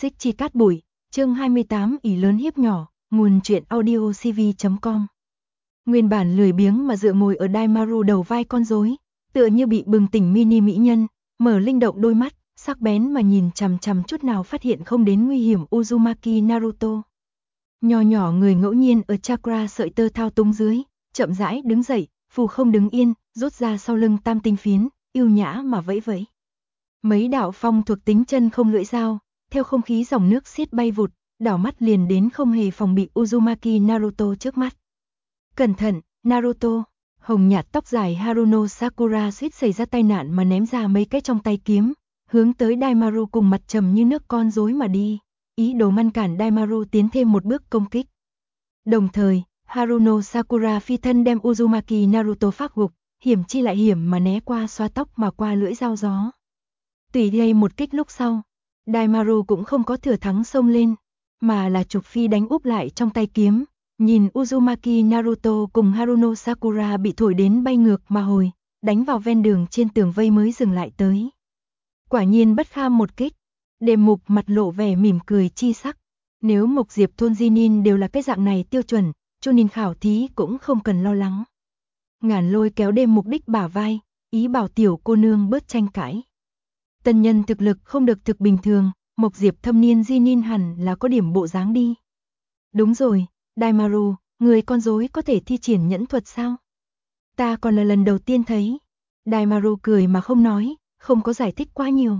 Xích chi cát bụi, chương 28 ỷ lớn hiếp nhỏ, nguồn truyện audio cv.com. Nguyên bản lười biếng mà dựa ngồi ở Daimaru đầu vai con rối, tựa như bị bừng tỉnh mini mỹ nhân, mở linh động đôi mắt, sắc bén mà nhìn chằm chằm chút nào phát hiện không đến nguy hiểm Uzumaki Naruto. Nho nhỏ người ngẫu nhiên ở chakra sợi tơ thao túng dưới, chậm rãi đứng dậy, phù không đứng yên, rút ra sau lưng tam tinh phiến, yêu nhã mà vẫy vẫy. Mấy đạo phong thuộc tính chân không lưỡi dao, theo không khí dòng nước xiết bay vụt, đảo mắt liền đến không hề phòng bị Uzumaki Naruto trước mắt. Cẩn thận, Naruto! Hồng nhạt tóc dài Haruno Sakura suýt xảy ra tai nạn mà ném ra mấy cái trong tay kiếm, hướng tới Daimaru cùng mặt trầm như nước con rối mà đi, ý đồ ngăn cản Daimaru tiến thêm một bước công kích. Đồng thời, Haruno Sakura phi thân đem Uzumaki Naruto phác gục, hiểm chi lại hiểm mà né qua xoa tóc mà qua lưỡi dao gió. Tùy gây một kích lúc sau, Daimaru cũng không có thừa thắng xông lên, mà là trục phi đánh úp lại trong tay kiếm, nhìn Uzumaki Naruto cùng Haruno Sakura bị thổi đến bay ngược mà hồi, đánh vào ven đường trên tường vây mới dừng lại tới. Quả nhiên bất kham một kích, Đêm Mục mặt lộ vẻ mỉm cười chi sắc, nếu Mộc Diệp thôn Jinin đều là cái dạng này tiêu chuẩn, Chunin khảo thí cũng không cần lo lắng. Ngàn Lôi kéo Đêm Mục đích bả vai, ý bảo tiểu cô nương bớt tranh cãi. Tân nhân thực lực không được thực bình thường, Mộc Diệp thâm niên Jinin hẳn là có điểm bộ dáng đi. Đúng rồi, Daimaru, người con rối có thể thi triển nhẫn thuật sao? Ta còn là lần đầu tiên thấy. Daimaru cười mà không nói, không có giải thích quá nhiều.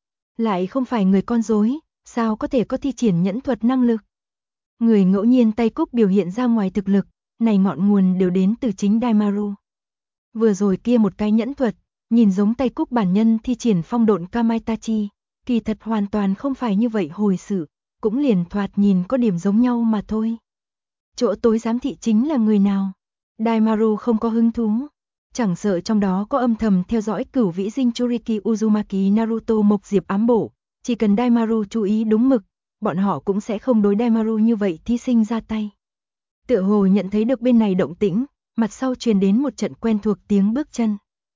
Lại không phải người con rối, sao có thể có thi triển nhẫn thuật năng lực? Người ngẫu nhiên tay cúc biểu hiện ra ngoài thực lực, này ngọn nguồn đều đến từ chính Daimaru. Vừa rồi kia một cái nhẫn thuật, nhìn giống tay cúc bản nhân thi triển phong độn Kamaitachi, kỳ thật hoàn toàn không phải như vậy hồi sự, cũng liền thoạt nhìn có điểm giống nhau mà thôi. Chỗ tối giám thị chính là người nào? Daimaru không có hứng thú, chẳng sợ trong đó có âm thầm theo dõi cửu vĩ Jinchuriki Uzumaki Naruto Mộc Diệp ám bổ, chỉ cần Daimaru chú ý đúng mực, bọn họ cũng sẽ không đối Daimaru như vậy thí sinh ra tay. Tựa hồ nhận thấy được bên này động tĩnh, mặt sau truyền đến một trận quen thuộc tiếng bước chân.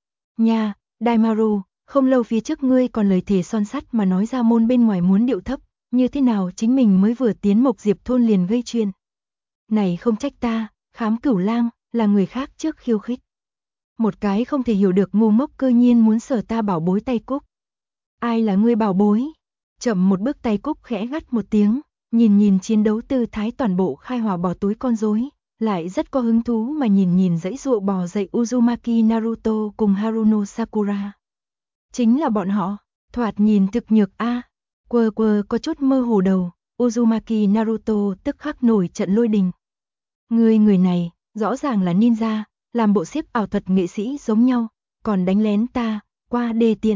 Nha, Daimaru, không lâu phía trước ngươi còn lời thề son sắt mà nói ra môn bên ngoài muốn điệu thấp, như thế nào chính mình mới vừa tiến Mộc Diệp thôn liền gây chuyện. Này không trách ta, Khám Cửu Lang, là người khác trước khiêu khích. Một cái không thể hiểu được ngu ngốc cơ nhiên muốn sở ta bảo bối tay cúc. Ai là ngươi bảo bối? Chậm một bước tay cúc khẽ gắt một tiếng, nhìn chiến đấu tư thái toàn bộ khai hỏa bỏ túi con rối, lại rất có hứng thú mà nhìn dãy dụa bò dậy Uzumaki Naruto cùng Haruno Sakura. Chính là bọn họ, thoạt nhìn thực nhược a. Quơ có chút mơ hồ đầu, Uzumaki Naruto tức khắc nổi trận lôi đình. Người này, rõ ràng là ninja, làm bộ xiếc ảo thuật nghệ sĩ giống nhau, còn đánh lén ta, qua đề tiện.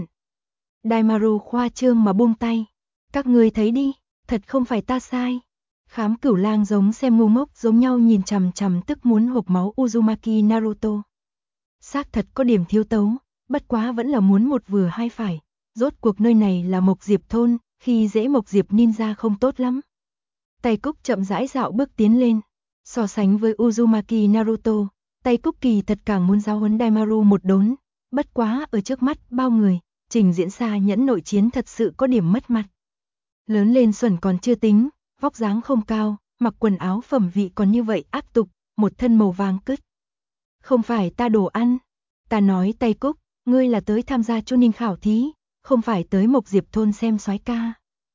Daimaru khoa trương mà buông tay. Các ngươi thấy đi, thật không phải ta sai. Khám Cửu Lang giống xem ngu ngốc giống nhau nhìn chằm chằm tức muốn hộc máu Uzumaki Naruto. Xác thật có điểm thiếu tấu, bất quá vẫn là muốn một vừa hai phải. Rốt cuộc nơi này là Mộc Diệp thôn, khi dễ Mộc Diệp ninja không tốt lắm. Tay cúc chậm rãi dạo bước tiến lên. So sánh với Uzumaki Naruto, tay cúc kỳ thật càng muốn giáo huấn Daimaru một đốn. Bất quá ở trước mắt bao người, trình diễn xa nhẫn nội chiến thật sự có điểm mất mặt. Lớn lên xuẩn còn chưa tính, vóc dáng không cao, mặc quần áo phẩm vị còn như vậy ác tục, một thân màu vàng cứt. Không phải ta đồ ăn, ta nói tay cúc, ngươi là tới tham gia Chunin khảo thí, không phải tới Mộc Diệp thôn xem soái ca.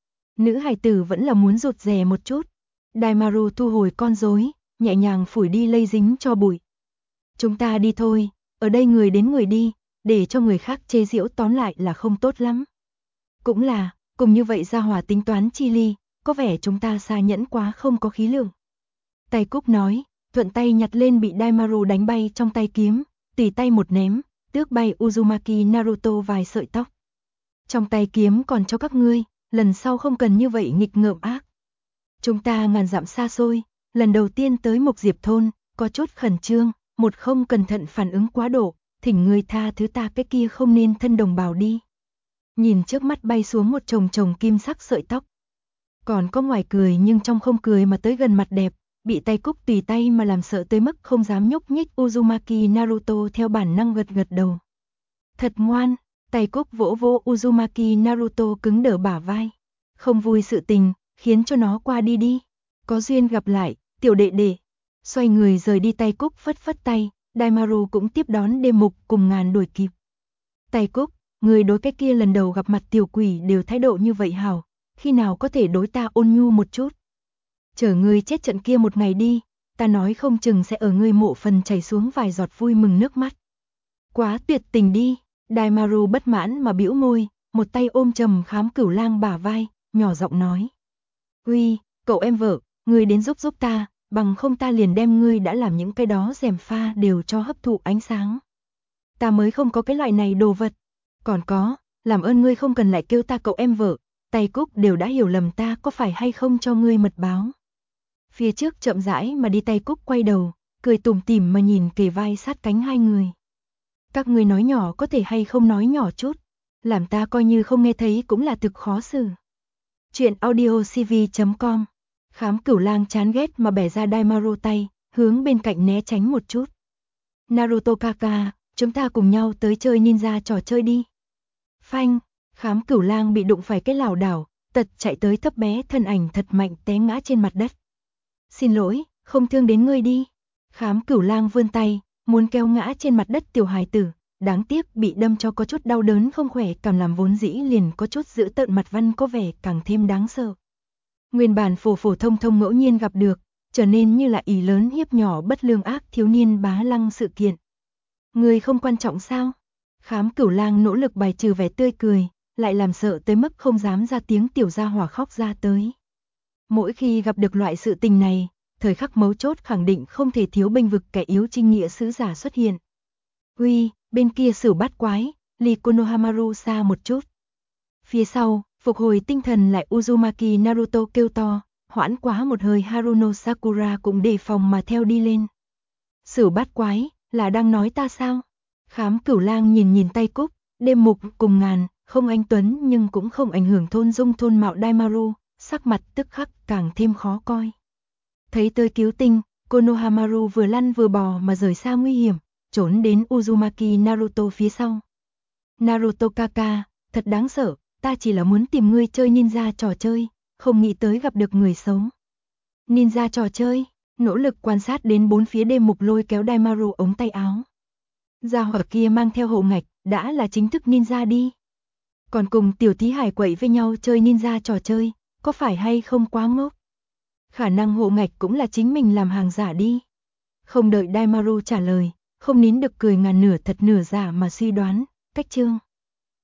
Nữ hài tử vẫn là muốn rụt rè một chút. Daimaru thu hồi con rối, nhẹ nhàng phủi đi lây dính cho bụi. Chúng ta đi thôi, ở đây người đến người đi, để cho người khác chê giễu tóm lại là không tốt lắm. Cũng là, cùng như vậy ra hỏa tính toán chi ly, có vẻ chúng ta xa nhẫn quá không có khí lượng. Tay cúc nói, thuận tay nhặt lên bị Daimaru đánh bay trong tay kiếm, tùy tay một ném, tước bay Uzumaki Naruto vài sợi tóc. Trong tay kiếm còn cho các ngươi, lần sau không cần như vậy nghịch ngợm ác. Chúng ta ngàn dặm xa xôi, lần đầu tiên tới Mộc Diệp thôn, có chút khẩn trương, một không cẩn thận phản ứng quá độ, thỉnh ngươi tha thứ ta cái kia không nên thân đồng bào đi. Nhìn trước mắt bay xuống một chồng kim sắc sợi tóc. Còn có ngoài cười nhưng trong không cười mà tới gần mặt đẹp, bị tay cúc tùy tay mà làm sợ tới mức không dám nhúc nhích Uzumaki Naruto theo bản năng gật đầu. Thật ngoan, tay cúc vỗ Uzumaki Naruto cứng đờ bả vai. không vui sự tình, khiến cho nó qua đi đi. Có duyên gặp lại, tiểu đệ đệ. Xoay người rời đi, Tay Cúc phất phất tay, Daimaru cũng tiếp đón Đêm Mục cùng Ngàn đuổi kịp. Tay Cúc, người đối cái kia lần đầu gặp mặt tiểu quỷ đều thái độ như vậy hảo, khi nào có thể đối ta ôn nhu một chút. Chở ngươi chết trận kia một ngày đi, ta nói không chừng sẽ ở ngươi mộ phần chảy xuống vài giọt vui mừng nước mắt. Quá tuyệt tình đi, Daimaru bất mãn mà bĩu môi, một tay ôm trầm Khám Cửu Lang bả vai, nhỏ giọng nói. Uy, cậu em vợ, ngươi đến giúp ta, bằng không ta liền đem ngươi đã làm những cái đó rèm pha đều cho hấp thụ ánh sáng. Ta mới không có cái loại này đồ vật. Còn có, làm ơn ngươi không cần lại kêu ta cậu em vợ, Tay Cúc đều đã hiểu lầm ta có phải hay không cho ngươi mật báo. Phía trước chậm rãi mà đi, Tay Cúc quay đầu, cười tủm tỉm mà nhìn kề vai sát cánh hai người. Các ngươi nói nhỏ có thể hay không nói nhỏ chút, làm ta coi như không nghe thấy cũng là thực khó xử. Chuyện audiocv.com. Khám Cửu Lang chán ghét mà bẻ ra Daimaru tay, hướng bên cạnh né tránh một chút. Naruto kaka, chúng ta cùng nhau tới chơi ninja trò chơi đi. Phanh, Khám Cửu Lang bị đụng phải cái lảo đảo, tật chạy tới thấp bé thân ảnh thật mạnh té ngã trên mặt đất. Xin lỗi, không thương đến ngươi đi. Khám Cửu Lang vươn tay, muốn kéo ngã trên mặt đất tiểu hài tử, đáng tiếc bị đâm cho có chút đau đớn không khỏe cảm làm vốn dĩ liền có chút dữ tợn mặt Văn có vẻ càng thêm đáng sợ. Nguyên bản phổ phổ thông thông ngẫu nhiên gặp được, trở nên như là ỷ lớn hiếp nhỏ bất lương ác thiếu niên bá lăng sự kiện. Người không quan trọng sao? Khám Cửu Lang nỗ lực bài trừ vẻ tươi cười, lại làm sợ tới mức không dám ra tiếng, tiểu gia hỏa khóc ra tới. Mỗi khi gặp được loại sự tình này, thời khắc mấu chốt khẳng định không thể thiếu bênh vực kẻ yếu trinh nghĩa sứ giả xuất hiện. Uy, bên kia Sửu Bát Quái, ly Konohamaru xa một chút. Phía sau, phục hồi tinh thần lại Uzumaki Naruto kêu to, hoãn quá một hơi Haruno Sakura cũng đề phòng mà theo đi lên. Sửu Bát Quái, là đang nói ta sao? Khám Cửu Lang nhìn Tay Cúc, Đêm Mục cùng Ngàn, không anh tuấn nhưng cũng không ảnh hưởng thôn dung thôn mạo Daimaru, sắc mặt tức khắc càng thêm khó coi. Thấy tới cứu tinh, Konohamaru vừa lăn vừa bò mà rời xa nguy hiểm, trốn đến Uzumaki Naruto phía sau. Naruto kaka, thật đáng sợ, ta chỉ là muốn tìm ngươi chơi ninja trò chơi, không nghĩ tới gặp được người xấu. Ninja trò chơi, nỗ lực quan sát đến bốn phía, Đêm Mục lôi kéo Daimaru ống tay áo. Gia hỏa kia mang theo hộ ngạch, đã là chính thức ninja đi. Còn cùng tiểu thí hải quậy với nhau chơi ninja trò chơi, có phải hay không quá ngốc? Khả năng hộ ngạch cũng là chính mình làm hàng giả đi. Không đợi Daimaru trả lời, không nín được cười ngàn nửa thật nửa giả mà suy đoán, cách chương.